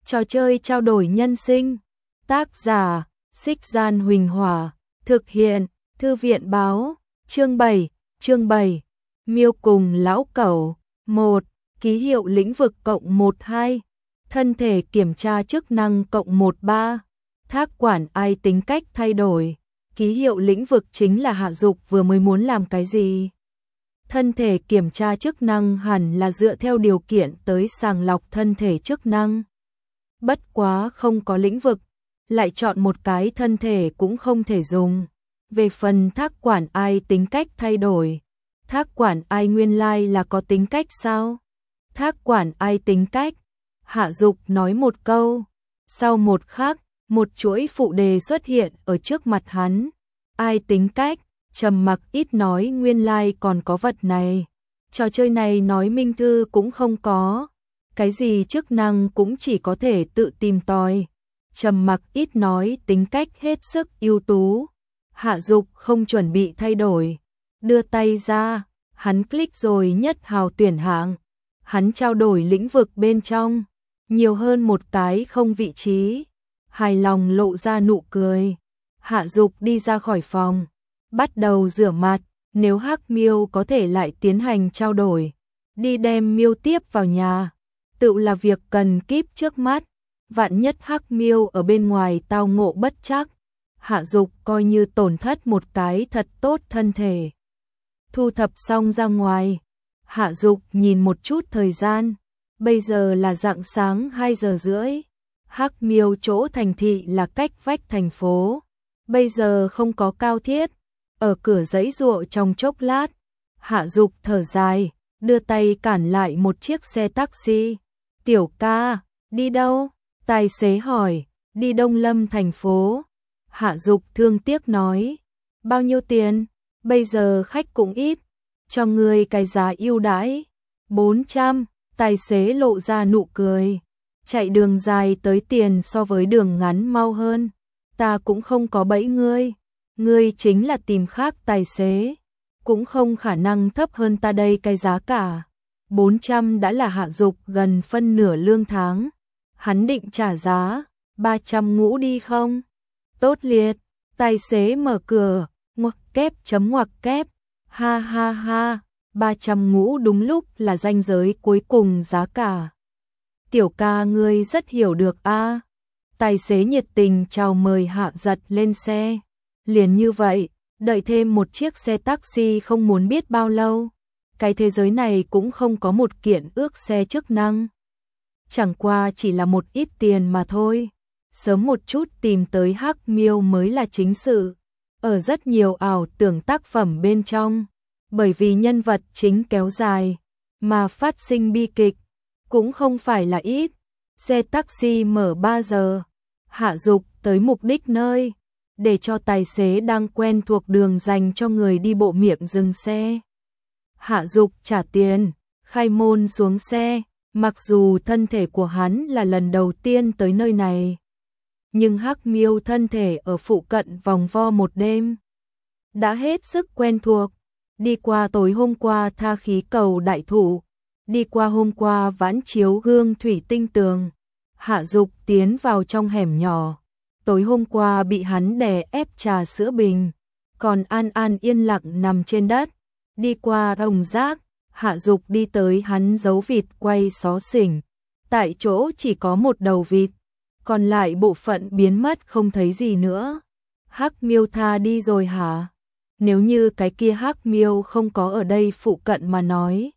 Trò chơi trao đổi nhân sinh. Tác giả, Xích Gian Huỳnh Hỏa. Thực hiện, Thư viện báo. Chương 7. Miêu cùng lão cẩu. 1. Ký hiệu lĩnh vực cộng 12. Thân thể kiểm tra chức năng cộng 13. Thác quản ai tính cách thay đổi. Ký hiệu lĩnh vực chính là Hạ Dục vừa mới muốn làm cái gì. Thân thể kiểm tra chức năng hẳn là dựa theo điều kiện tới sàng lọc thân thể chức năng. Bất quá không có lĩnh vực, lại chọn một cái thân thể cũng không thể dùng. Về phần thác quản ai tính cách thay đổi, thác quản ai nguyên lai là có tính cách sao? Thác quản ai tính cách? Hạ Dục nói một câu, sau một khắc, một chuỗi phụ đề xuất hiện ở trước mặt hắn. Ai tính cách? Trầm mặc ít nói, nguyên lai còn có vật này. Trò chơi này nói minh thư cũng không có. Cái gì chức năng cũng chỉ có thể tự tìm tòi. Trầm mặc ít nói, tính cách hết sức ưu tú. Hạ Dục không chuẩn bị thay đổi. Đưa tay ra, hắn click rồi nhất hào tuyển hạng. Hắn trao đổi lĩnh vực bên trong. Nhiều hơn một cái không vị trí. Hài lòng lộ ra nụ cười. Hạ Dục đi ra khỏi phòng. Bắt đầu rửa mặt. Nếu Hắc Miêu có thể lại tiến hành trao đổi. Đi đem Miêu tiếp vào nhà. Tự là việc cần kíp trước mắt. Vạn nhất Hắc Miêu ở bên ngoài tao ngộ bất trắc. Hạ Dục coi như tổn thất một cái thật tốt thân thể. Thu thập xong ra ngoài. Hạ Dục nhìn một chút thời gian. Bây giờ là rạng sáng 2 giờ rưỡi. Hắc Miêu chỗ thành thị là cách vách thành phố. Bây giờ không có cao thiết. Ở cửa giãy giụa trong chốc lát. Hạ Dục thở dài, đưa tay cản lại một chiếc xe taxi. Tiểu ca, đi đâu? Tài xế hỏi. Đi Đông Lâm thành phố. Hạ Dục thương tiếc nói. Bao nhiêu tiền? Bây giờ khách cũng ít. Cho ngươi cái giá ưu đãi. 400. Tài xế lộ ra nụ cười. Chạy đường dài tới tiền so với đường ngắn mau hơn. Ta cũng không có bẫy ngươi. Ngươi chính là tìm khác tài xế. Cũng không khả năng thấp hơn ta đây cái giá cả. 400 đã là Hạ Dục gần phân nửa lương tháng. Hắn định trả giá 300 ngũ đi không? Tốt liệt. Tài xế mở cửa. Ngoặc kép chấm ngoặc kép. Ha ha ha. 300 ngũ đúng lúc là ranh giới cuối cùng giá cả. Tiểu ca ngươi rất hiểu được a. Tài xế nhiệt tình chào mời Hạ Giật lên xe. Liền như vậy, đợi thêm một chiếc xe taxi không muốn biết bao lâu. Cái thế giới này cũng không có một kiện ước xe chức năng. Chẳng qua chỉ là một ít tiền mà thôi. Sớm một chút tìm tới Hắc Miêu mới là chính sự. Ở rất nhiều ảo tưởng tác phẩm bên trong. Bởi vì nhân vật chính kéo dài, mà phát sinh bi kịch, cũng không phải là ít. Xe taxi mở 3 giờ. Hạ Dục tới mục đích nơi. Để cho tài xế đang quen thuộc đường dành cho người đi bộ miệng dừng xe. Hạ Dục trả tiền, khai môn xuống xe. Mặc dù thân thể của hắn là lần đầu tiên tới nơi này, nhưng Hắc Miêu thân thể ở phụ cận vòng vo một đêm đã hết sức quen thuộc. Đi qua tối hôm qua tha khí cầu đại thụ, đi qua hôm qua vãn chiếu gương thủy tinh tường. Hạ Dục tiến vào trong hẻm nhỏ. Tối hôm qua bị hắn đè ép trà sữa bình, còn An An yên lặng nằm trên đất. Đi qua thùng rác, Hạ Dục đi tới hắn giấu vịt quay xó xỉnh. Tại chỗ chỉ có một đầu vịt, còn lại bộ phận biến mất không thấy gì nữa. Hắc Miêu tha đi rồi hả? Nếu như cái kia Hắc Miêu không có ở đây phụ cận mà nói,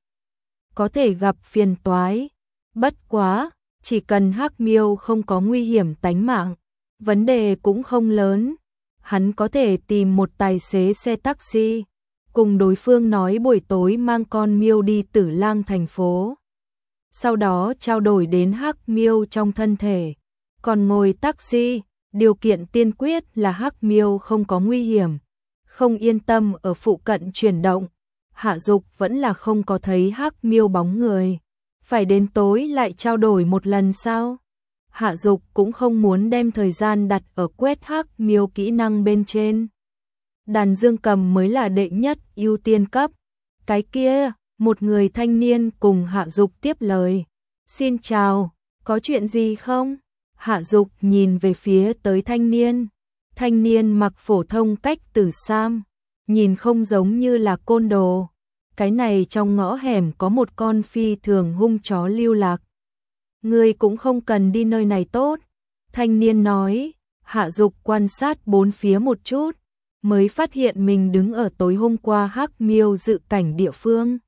có thể gặp phiền toái. Bất quá, chỉ cần Hắc Miêu không có nguy hiểm tánh mạng, vấn đề cũng không lớn. Hắn có thể tìm một tài xế xe taxi, cùng đối phương nói buổi tối mang con Miêu đi Tử Lang thành phố. Sau đó trao đổi đến Hắc Miêu trong thân thể. Còn ngồi taxi, điều kiện tiên quyết là Hắc Miêu không có nguy hiểm. Không yên tâm ở phụ cận chuyển động. Hạ Dục vẫn là không có thấy Hắc Miêu bóng người. Phải đến tối lại trao đổi một lần sao? Hạ Dục cũng không muốn đem thời gian đặt ở quét Hắc Miêu kỹ năng bên trên. Đàn dương cầm mới là đệ nhất ưu tiên cấp. Cái kia, một người thanh niên cùng Hạ Dục tiếp lời. Xin chào, có chuyện gì không? Hạ Dục nhìn về phía tới thanh niên mặc phổ thông cách tử sam, nhìn không giống như là côn đồ. Cái này trong ngõ hẻm có một con phi thường hung chó lưu lạc. Ngươi cũng không cần đi nơi này tốt. Thanh niên nói. Hạ Dục quan sát bốn phía một chút, mới phát hiện mình đứng ở tối hôm qua Hắc Miêu dự cảnh địa phương.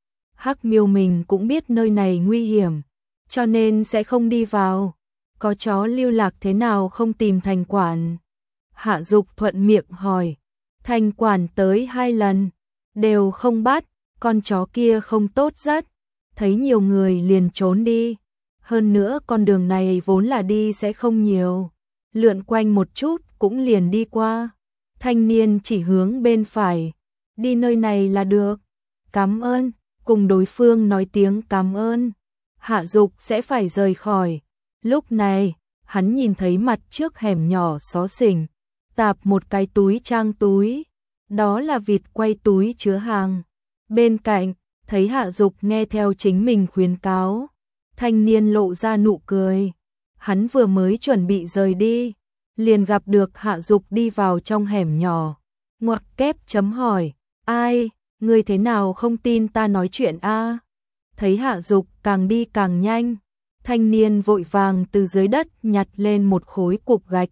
Hắc Miêu mình cũng biết nơi này nguy hiểm, cho nên sẽ không đi vào. Có chó lưu lạc thế nào không tìm thành quản? Hạ Dục thuận miệng hỏi. Thành quản tới 2 lần, đều không bắt, con chó kia không tốt rất, thấy nhiều người liền trốn đi. Hơn nữa con đường này vốn là đi sẽ không nhiều, lượn quanh một chút cũng liền đi qua. Thanh niên chỉ hướng bên phải, đi nơi này là được. Cảm ơn, cùng đối phương nói tiếng cảm ơn. Hạ Dục sẽ phải rời khỏi. Lúc này, hắn nhìn thấy mặt trước hẻm nhỏ xó xỉnh, tạp một cái túi trang túi, đó là vịt quay túi chứa hàng. Bên cạnh, thấy Hạ Dục nghe theo chính mình khuyến cáo, thanh niên lộ ra nụ cười. Hắn vừa mới chuẩn bị rời đi, liền gặp được Hạ Dục đi vào trong hẻm nhỏ. Ngoặc kép chấm hỏi, ai, ngươi thế nào không tin ta nói chuyện a? Thấy Hạ Dục càng đi càng nhanh, thanh niên vội vàng từ dưới đất nhặt lên một khối cục gạch.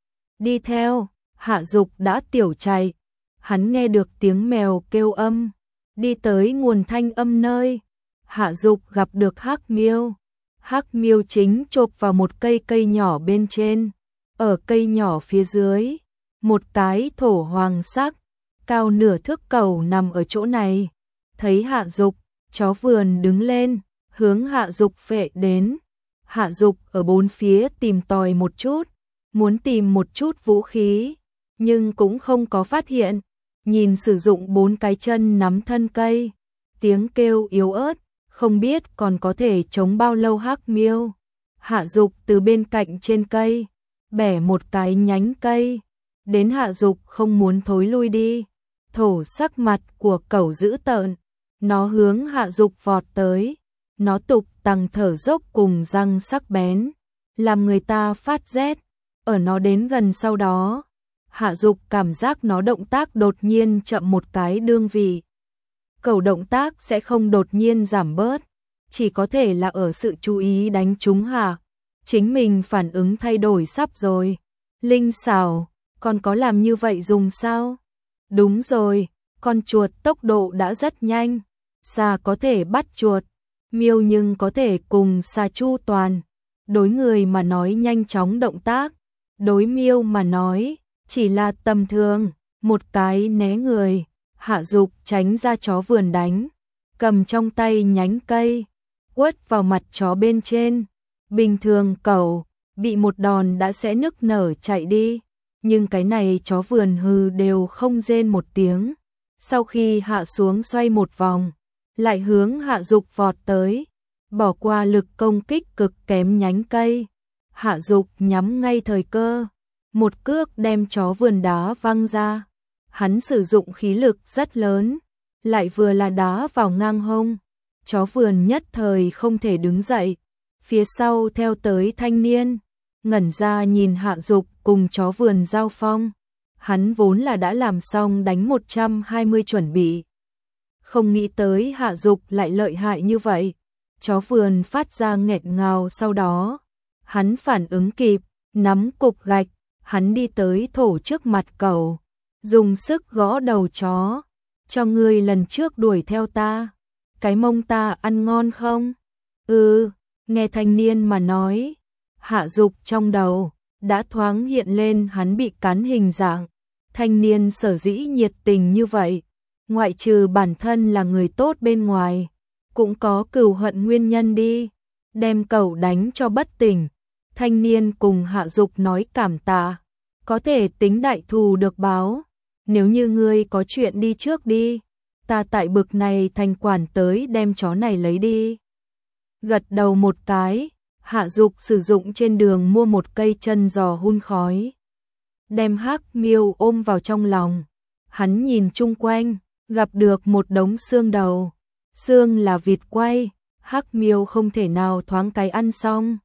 Đi theo, Hạ Dục đã tiểu chạy, hắn nghe được tiếng mèo kêu âm, đi tới nguồn thanh âm nơi. Hạ Dục gặp được Hắc Miêu. Hắc Miêu chính chộp vào một cây nhỏ bên trên, ở cây nhỏ phía dưới, một cái thổ hoàng sắc, cao nửa thước cẩu nằm ở chỗ này. Thấy Hạ Dục, chó vườn đứng lên, hướng Hạ Dục phệ đến. Hạ Dục ở bốn phía tìm tòi một chút, muốn tìm một chút vũ khí, nhưng cũng không có phát hiện. Nhìn sử dụng 4 cái chân nắm thân cây, tiếng kêu yếu ớt, không biết còn có thể chống bao lâu. Hắc Miêu. Hạ Dục từ bên cạnh trên cây, bẻ một cái nhánh cây, đến Hạ Dục không muốn thối lui đi. Thổ sắc mặt của cẩu dữ tợn, nó hướng Hạ Dục vọt tới, nó tục tằng thở dốc cùng răng sắc bén, làm người ta phát rét. Ở nó đến gần sau đó, Hạ Dục cảm giác nó động tác đột nhiên chậm một cái đương vị. Cẩu động tác sẽ không đột nhiên giảm bớt, chỉ có thể là ở sự chú ý đánh trúng Hạ. Chính mình phản ứng thay đổi sắp rồi. Linh xảo, còn có làm như vậy dùng sao? Đúng rồi, con chuột tốc độ đã rất nhanh, xà có thể bắt chuột, miêu nhưng có thể cùng xà chu toàn. Đối người mà nói nhanh chóng động tác, đối miêu mà nói chỉ là tầm thường, một cái né người. Hạ Dục tránh ra chó vườn đánh, cầm trong tay nhánh cây, quất vào mặt chó bên trên. Bình thường cẩu bị một đòn đã sẽ nức nở chạy đi, nhưng cái này chó vườn hừ đều không rên một tiếng. Sau khi hạ xuống xoay một vòng, lại hướng Hạ Dục vọt tới, bỏ qua lực công kích cực kém nhánh cây. Hạ Dục nhắm ngay thời cơ, một cước đem chó vườn đá văng ra. Hắn sử dụng khí lực rất lớn, lại vừa là đá vào ngang hông. Chó vườn nhất thời không thể đứng dậy. Phía sau theo tới thanh niên, ngẩn ra nhìn Hạ Dục cùng chó vườn giao phong. Hắn vốn là đã làm xong đánh 120 chuẩn bị, không nghĩ tới Hạ Dục lại lợi hại như vậy. Chó vườn phát ra nghẹt ngào, sau đó hắn phản ứng kịp, nắm cục gạch, hắn đi tới thổ trước mặt cẩu, dùng sức gõ đầu chó. Cho ngươi lần trước đuổi theo ta, cái mông ta ăn ngon không? Nghe thanh niên mà nói, Hạ Dục trong đầu đã thoáng hiện lên hắn bị cắn hình dạng. Thanh niên sở dĩ nhiệt tình như vậy, ngoại trừ bản thân là người tốt bên ngoài, cũng có cừu hận nguyên nhân đi. Đem cẩu đánh cho bất tỉnh, thanh niên cùng Hạ Dục nói cảm tạ, có thể tính đại thù được báo. Nếu như ngươi có chuyện đi trước đi, ta tại bực này thành quản tới đem chó này lấy đi. Gật đầu một cái, Hạ Dục sử dụng trên đường mua một cây chân giò hun khói, đem Hắc Miêu ôm vào trong lòng. Hắn nhìn chung quanh, gặp được một đống xương đầu. Xương là vịt quay, Hắc Miêu không thể nào thoáng cái ăn xong,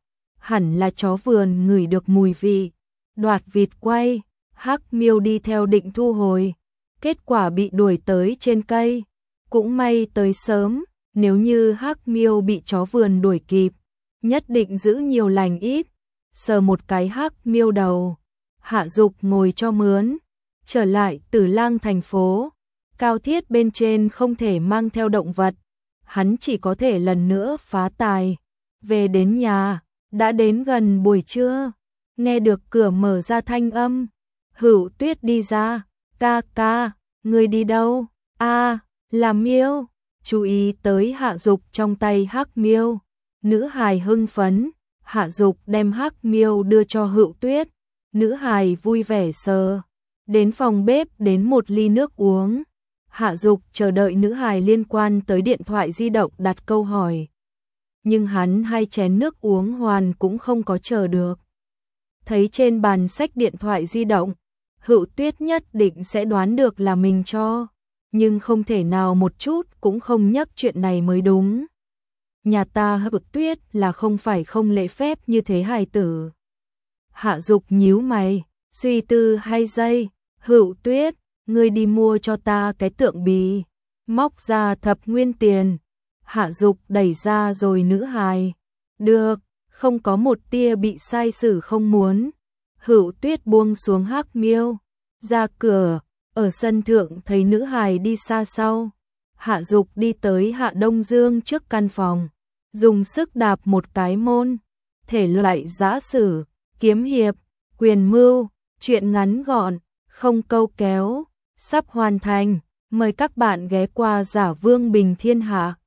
hẳn là chó vườn ngửi được mùi vị, đoạt vịt quay, Hắc Miêu đi theo định thu hồi, kết quả bị đuổi tới trên cây, cũng may tới sớm, nếu như Hắc Miêu bị chó vườn đuổi kịp, nhất định giữ nhiều lành ít, sờ một cái Hắc Miêu đầu, Hạ Dục ngồi cho mướn, trở lại Tử Lang thành phố, cao thiết bên trên không thể mang theo động vật, hắn chỉ có thể lần nữa phá tài, về đến nhà, đã đến gần buổi trưa, nghe được cửa mở ra thanh âm, Hữu Tuyết đi ra, ca ca, người đi đâu, là Miêu, chú ý tới Hạ Dục trong tay Hắc Miêu, nữ hài hưng phấn, Hạ Dục đem Hắc Miêu đưa cho Hữu Tuyết, nữ hài vui vẻ sờ, đến phòng bếp đến một ly nước uống. Hạ Dục chờ đợi nữ hài liên quan tới điện thoại di động đặt câu hỏi. Nhưng hắn 2 chén nước uống hoàn cũng không có chờ được. Thấy trên bàn sách điện thoại di động, Hữu Tuyết nhất định sẽ đoán được là mình cho, nhưng không thể nào một chút cũng không nhắc chuyện này mới đúng. Nhà ta Hữu Tuyết là không phải không lễ phép như thế hài tử. Hạ Dục nhíu mày, suy tư 2 giây, Hữu Tuyết, ngươi đi mua cho ta cái tượng bì, móc ra thập nguyên tiền. Hạ Dục đẩy ra rồi nữ hài. Được, không có một tia bị sai sử không muốn. Hữu Tuyết buông xuống Hắc Miêu, ra cửa, ở sân thượng thấy nữ hài đi xa sau. Hạ Dục đi tới Hạ Đông Dương trước căn phòng, dùng sức đạp một cái môn. Thể loại giã sử, kiếm hiệp, quyền mưu, truyện ngắn gọn, không câu kéo, sắp hoàn thành. Mời các bạn ghé qua Giả Vương Bình Thiên Hạ.